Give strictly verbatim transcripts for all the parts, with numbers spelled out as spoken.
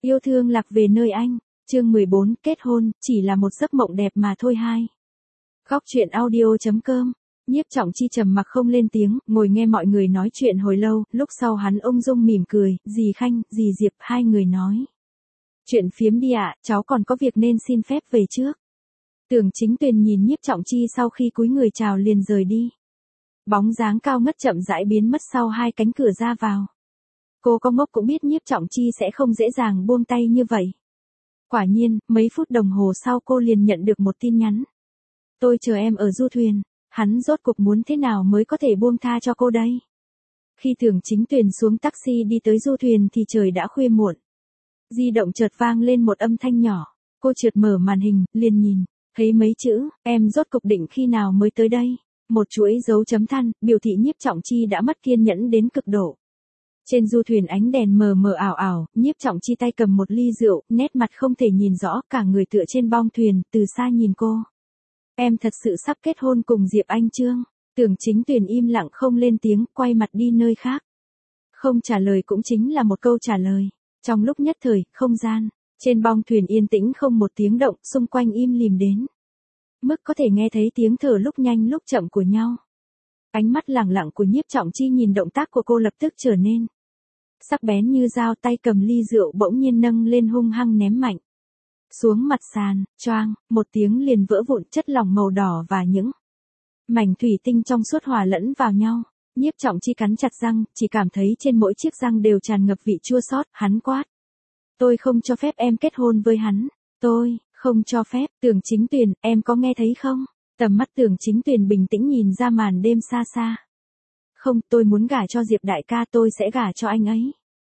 Yêu thương lạc về nơi anh. Chương mười bốn, kết hôn, chỉ là một giấc mộng đẹp mà thôi hai. Góc truyện audio.com. Nhiếp Trọng Chi trầm mặc không lên tiếng, ngồi nghe mọi người nói chuyện hồi lâu, lúc sau hắn ung dung mỉm cười, dì Khanh, dì Diệp, hai người nói. Chuyện phiếm đi ạ, cháu còn có việc nên xin phép về trước. Tưởng Chính Tuyền nhìn Nhiếp Trọng Chi sau khi cúi người chào liền rời đi. Bóng dáng cao ngất chậm rãi biến mất sau hai cánh cửa ra vào. Cô có ngốc cũng biết Nhiếp Trọng Chi sẽ không dễ dàng buông tay như vậy. Quả nhiên, mấy phút đồng hồ sau cô liền nhận được một tin nhắn. Tôi chờ em ở du thuyền, hắn rốt cuộc muốn thế nào mới có thể buông tha cho cô đây? Khi Tưởng Chính Tuyền xuống taxi đi tới du thuyền thì trời đã khuya muộn. Di động chợt vang lên một âm thanh nhỏ, cô chợt mở màn hình, liền nhìn, thấy mấy chữ, em rốt cuộc định khi nào mới tới đây? Một chuỗi dấu chấm than, biểu thị Nhiếp Trọng Chi đã mất kiên nhẫn đến cực độ. Trên du thuyền ánh đèn mờ mờ ảo ảo, Nhiếp Trọng Chi tay cầm một ly rượu, nét mặt không thể nhìn rõ, cả người tựa trên bong thuyền, từ xa nhìn cô. Em thật sự sắp kết hôn cùng Diệp Anh Trương. Tưởng Chính Tuyền im lặng không lên tiếng, quay mặt đi nơi khác. Không trả lời cũng chính là một câu trả lời. Trong lúc nhất thời, không gian, trên bong thuyền yên tĩnh không một tiếng động, xung quanh im lìm đến. Mức có thể nghe thấy tiếng thở lúc nhanh lúc chậm của nhau. Ánh mắt lẳng lặng của Nhiếp Trọng Chi nhìn động tác của cô lập tức trở nên sắc bén như dao, tay cầm ly rượu bỗng nhiên nâng lên hung hăng ném mạnh. Xuống mặt sàn, choang, một tiếng liền vỡ vụn, chất lỏng màu đỏ và những mảnh thủy tinh trong suốt hòa lẫn vào nhau. Nhiếp Trọng Chi cắn chặt răng, chỉ cảm thấy trên mỗi chiếc răng đều tràn ngập vị chua xót, hắn quát. Tôi không cho phép em kết hôn với hắn. Tôi, không cho phép. Tưởng Chính Tuyền, em có nghe thấy không? Tầm mắt Tưởng Chính Tuyền bình tĩnh nhìn ra màn đêm xa xa. Không, tôi muốn gả cho Diệp đại ca, tôi sẽ gả cho anh ấy.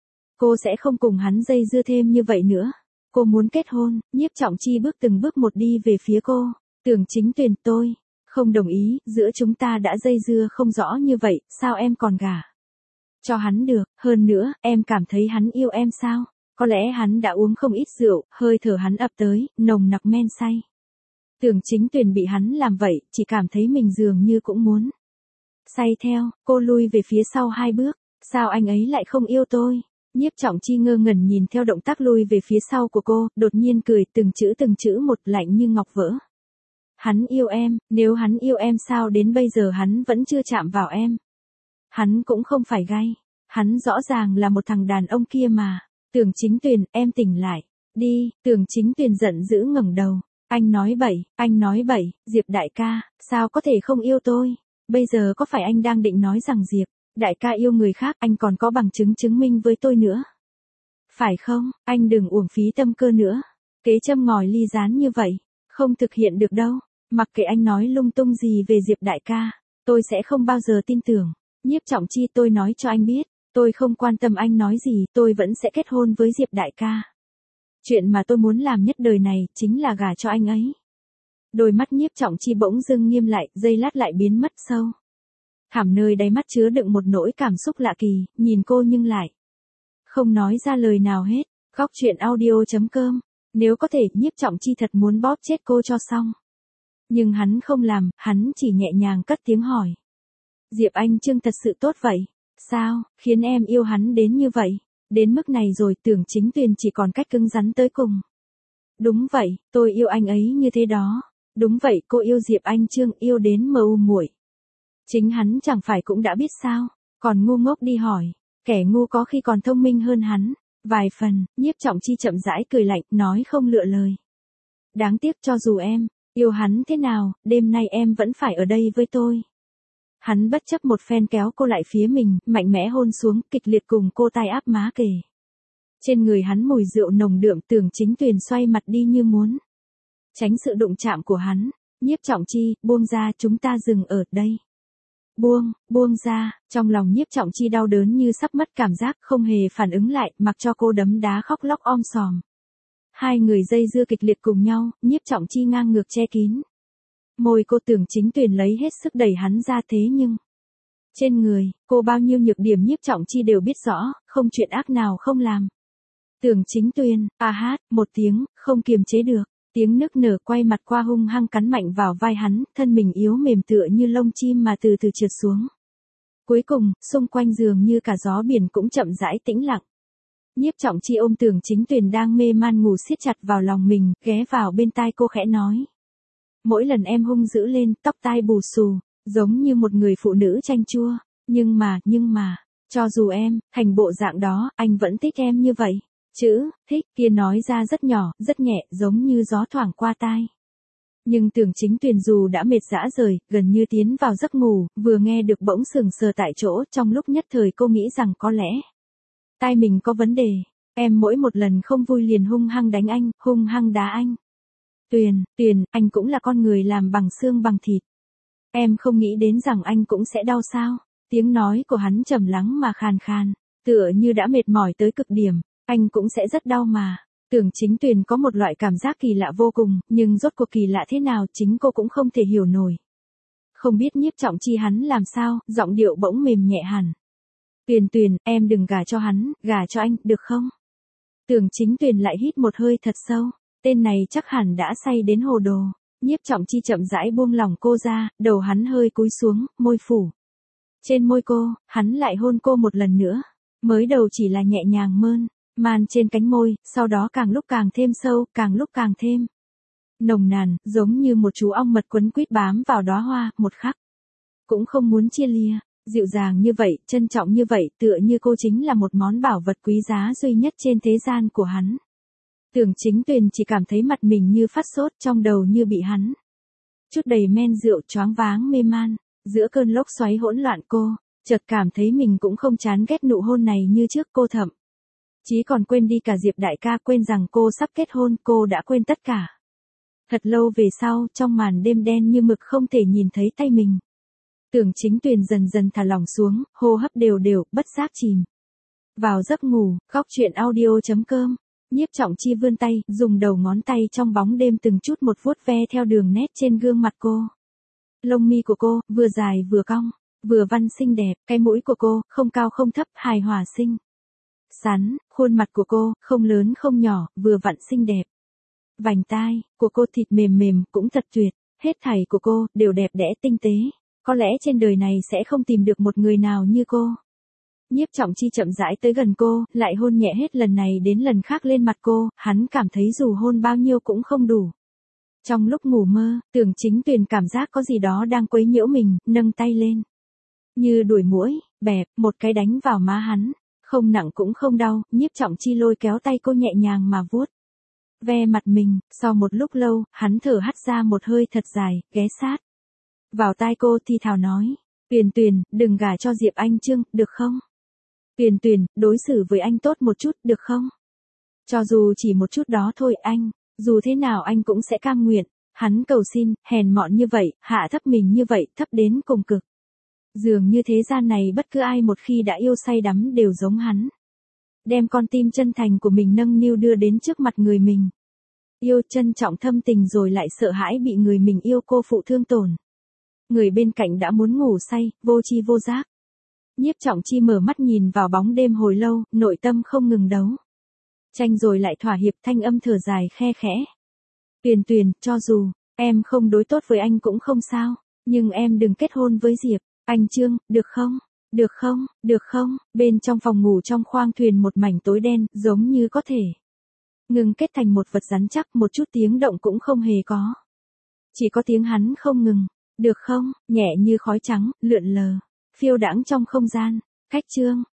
Cô sẽ không cùng hắn dây dưa thêm như vậy nữa. Cô muốn kết hôn. Nhiếp Trọng Chi bước từng bước một đi về phía cô. Tưởng Chính Tuyền, tôi không đồng ý, giữa chúng ta đã dây dưa không rõ như vậy, sao em còn gả cho hắn được? Hơn nữa, em cảm thấy hắn yêu em sao? Có lẽ hắn đã uống không ít rượu, hơi thở hắn ập tới, nồng nặc men say. Tưởng Chính Tuyền bị hắn làm vậy, chỉ cảm thấy mình dường như cũng muốn say theo. Cô lui về phía sau hai bước. Sao anh ấy lại không yêu tôi? Nhiếp Trọng Chi ngơ ngẩn nhìn theo động tác lui về phía sau của cô, đột nhiên cười, từng chữ từng chữ một, lạnh như ngọc vỡ. Hắn yêu em, nếu hắn yêu em sao đến bây giờ hắn vẫn chưa chạm vào em? Hắn cũng không phải gay, hắn rõ ràng là một thằng đàn ông kia mà. Tưởng Chính Tuyền, em tỉnh lại, đi. Tưởng Chính Tuyền giận dữ ngẩng đầu. Anh nói bậy, anh nói bậy, Diệp đại ca, sao có thể không yêu tôi? Bây giờ có phải anh đang định nói rằng Diệp đại ca yêu người khác, anh còn có bằng chứng chứng minh với tôi nữa? Phải không? Anh đừng uổng phí tâm cơ nữa. Kế châm ngòi ly gián như vậy, không thực hiện được đâu. Mặc kệ anh nói lung tung gì về Diệp đại ca, tôi sẽ không bao giờ tin tưởng. Nhiếp Trọng Chi, tôi nói cho anh biết, tôi không quan tâm anh nói gì, tôi vẫn sẽ kết hôn với Diệp đại ca. Chuyện mà tôi muốn làm nhất đời này, chính là gả cho anh ấy. Đôi mắt Nhiếp Trọng Chi bỗng dưng nghiêm lại, giây lát lại biến mất sâu. Thẳm nơi đáy mắt chứa đựng một nỗi cảm xúc lạ kỳ, nhìn cô nhưng lại không nói ra lời nào hết. Góc truyện audio.com. Nếu có thể, Nhiếp Trọng Chi thật muốn bóp chết cô cho xong. Nhưng hắn không làm, hắn chỉ nhẹ nhàng cất tiếng hỏi. Diệp Anh Trương thật sự tốt vậy? Sao, khiến em yêu hắn đến như vậy? Đến mức này rồi, Tưởng Chính Tuyền chỉ còn cách cứng rắn tới cùng. Đúng vậy, tôi yêu anh ấy như thế đó. Đúng vậy, cô yêu Diệp Anh Trương, yêu đến mờ u muội. Chính hắn chẳng phải cũng đã biết sao, còn ngu ngốc đi hỏi. Kẻ ngu có khi còn thông minh hơn hắn vài phần. Nhiếp Trọng Chi chậm rãi cười lạnh, nói không lựa lời. Đáng tiếc, cho dù em yêu hắn thế nào, đêm nay em vẫn phải ở đây với tôi. Hắn bất chấp một phen kéo cô lại phía mình, mạnh mẽ hôn xuống, kịch liệt cùng cô tay áp má kề. Trên người hắn mùi rượu nồng đượm. Tưởng Chính Tuyền xoay mặt đi như muốn tránh sự đụng chạm của hắn. Nhiếp Trọng Chi, buông ra, chúng ta dừng ở đây. Buông, buông ra. Trong lòng Nhiếp Trọng Chi đau đớn như sắp mất cảm giác, không hề phản ứng lại, mặc cho cô đấm đá khóc lóc om sòm. Hai người dây dưa kịch liệt cùng nhau, Nhiếp Trọng Chi ngang ngược che kín môi cô. Tưởng Chính Tuyền lấy hết sức đẩy hắn ra, thế nhưng trên người cô bao nhiêu nhược điểm Nhiếp Trọng Chi đều biết rõ, không chuyện ác nào không làm. Tưởng Chính Tuyền, a hát, một tiếng, không kiềm chế được, tiếng nức nở, quay mặt qua hung hăng cắn mạnh vào vai hắn, thân mình yếu mềm tựa như lông chim mà từ từ trượt xuống. Cuối cùng, xung quanh giường như cả gió biển cũng chậm rãi tĩnh lặng. Nhiếp Trọng Chi ôm Tưởng Chính Tuyền đang mê man ngủ siết chặt vào lòng mình, ghé vào bên tai cô khẽ nói. Mỗi lần em hung dữ lên, tóc tai bù xù, giống như một người phụ nữ chanh chua, nhưng mà, nhưng mà, cho dù em, thành bộ dạng đó, anh vẫn thích em như vậy. Chữ, thích, kia nói ra rất nhỏ, rất nhẹ, giống như gió thoảng qua tai. Nhưng Tưởng Chính Tuyền dù đã mệt rã rời, gần như tiến vào giấc ngủ, vừa nghe được bỗng sừng sờ tại chỗ, trong lúc nhất thời cô nghĩ rằng có lẽ tai mình có vấn đề. Em mỗi một lần không vui liền hung hăng đánh anh, hung hăng đá anh. Tuyền, Tuyền, anh cũng là con người làm bằng xương bằng thịt. Em không nghĩ đến rằng anh cũng sẽ đau sao? Tiếng nói của hắn trầm lắng mà khàn khàn, tựa như đã mệt mỏi tới cực điểm, anh cũng sẽ rất đau mà. Tưởng Chính Tuyền có một loại cảm giác kỳ lạ vô cùng, nhưng rốt cuộc kỳ lạ thế nào chính cô cũng không thể hiểu nổi. Không biết Nhiếp Trọng Chi hắn làm sao, giọng điệu bỗng mềm nhẹ hẳn. Tuyền Tuyền, em đừng gả cho hắn, gả cho anh, được không? Tưởng Chính Tuyền lại hít một hơi thật sâu, tên này chắc hẳn đã say đến hồ đồ. Nhiếp Trọng Chi chậm rãi buông lỏng cô ra, đầu hắn hơi cúi xuống, môi phủ. Trên môi cô, hắn lại hôn cô một lần nữa. Mới đầu chỉ là nhẹ nhàng mơn man trên cánh môi, sau đó càng lúc càng thêm sâu, càng lúc càng thêm nồng nàn, giống như một chú ong mật quấn quýt bám vào đóa hoa, một khắc cũng không muốn chia lìa. Dịu dàng như vậy, trân trọng như vậy, tựa như cô chính là một món bảo vật quý giá duy nhất trên thế gian của hắn. Tưởng Chính Tuyền chỉ cảm thấy mặt mình như phát sốt, trong đầu như bị hắn chút đầy men rượu, choáng váng mê man. Giữa cơn lốc xoáy hỗn loạn cô chợt cảm thấy mình cũng không chán ghét nụ hôn này như trước. Cô thậm chí còn quên đi cả Diệp đại ca, quên rằng cô sắp kết hôn, cô đã quên tất cả. Thật lâu về sau, trong màn đêm đen như mực không thể nhìn thấy tay mình, Tưởng Chính Tuyền dần dần thả lỏng xuống, hô hấp đều đều, bất giác chìm vào giấc ngủ. Góc truyện audio chấm com. Nhiếp Trọng Chi vươn tay, dùng đầu ngón tay trong bóng đêm từng chút một vuốt ve theo đường nét trên gương mặt cô. Lông mi của cô, vừa dài vừa cong, vừa văn xinh đẹp, cái mũi của cô, không cao không thấp, hài hòa xinh xắn, khuôn mặt của cô, không lớn không nhỏ, vừa vặn xinh đẹp. Vành tai của cô thịt mềm mềm, cũng thật tuyệt, hết thảy của cô, đều đẹp đẽ tinh tế. Có lẽ trên đời này sẽ không tìm được một người nào như cô. Nhiếp Trọng Chi chậm rãi tới gần cô, lại hôn nhẹ hết lần này đến lần khác lên mặt cô, hắn cảm thấy dù hôn bao nhiêu cũng không đủ. Trong lúc ngủ mơ, Tưởng Chính Tuyền cảm giác có gì đó đang quấy nhiễu mình, nâng tay lên. Như đuổi muỗi, bẹp, một cái đánh vào má hắn. Không nặng cũng không đau, Nhiếp Trọng Chi lôi kéo tay cô nhẹ nhàng mà vuốt ve mặt mình. Sau một lúc lâu, hắn thở hắt ra một hơi thật dài, ghé sát vào tai cô thì thào nói. Tuyền Tuyền, đừng gả cho Diệp Anh Trương, được không? Tuyền Tuyền, đối xử với anh tốt một chút, được không? Cho dù chỉ một chút đó thôi anh, dù thế nào anh cũng sẽ cam nguyện. Hắn cầu xin, hèn mọn như vậy, hạ thấp mình như vậy, thấp đến cùng cực. Dường như thế gian này bất cứ ai một khi đã yêu say đắm đều giống hắn. Đem con tim chân thành của mình nâng niu đưa đến trước mặt người mình yêu, trân trọng thâm tình rồi lại sợ hãi bị người mình yêu cô phụ thương tổn. Người bên cạnh đã muốn ngủ say, vô tri vô giác. Nhiếp Trọng Chi mở mắt nhìn vào bóng đêm hồi lâu, nội tâm không ngừng đấu tranh rồi lại thỏa hiệp, thanh âm thở dài khe khẽ. Tuyền Tuyền, cho dù em không đối tốt với anh cũng không sao, nhưng em đừng kết hôn với Diệp Anh Trương, được không? Được không? Được không? Bên trong phòng ngủ trong khoang thuyền một mảnh tối đen, giống như có thể ngừng kết thành một vật rắn chắc, một chút tiếng động cũng không hề có. Chỉ có tiếng hắn không ngừng. Được không? Nhẹ như khói trắng, lượn lờ, phiêu đãng trong không gian. Khách Trương,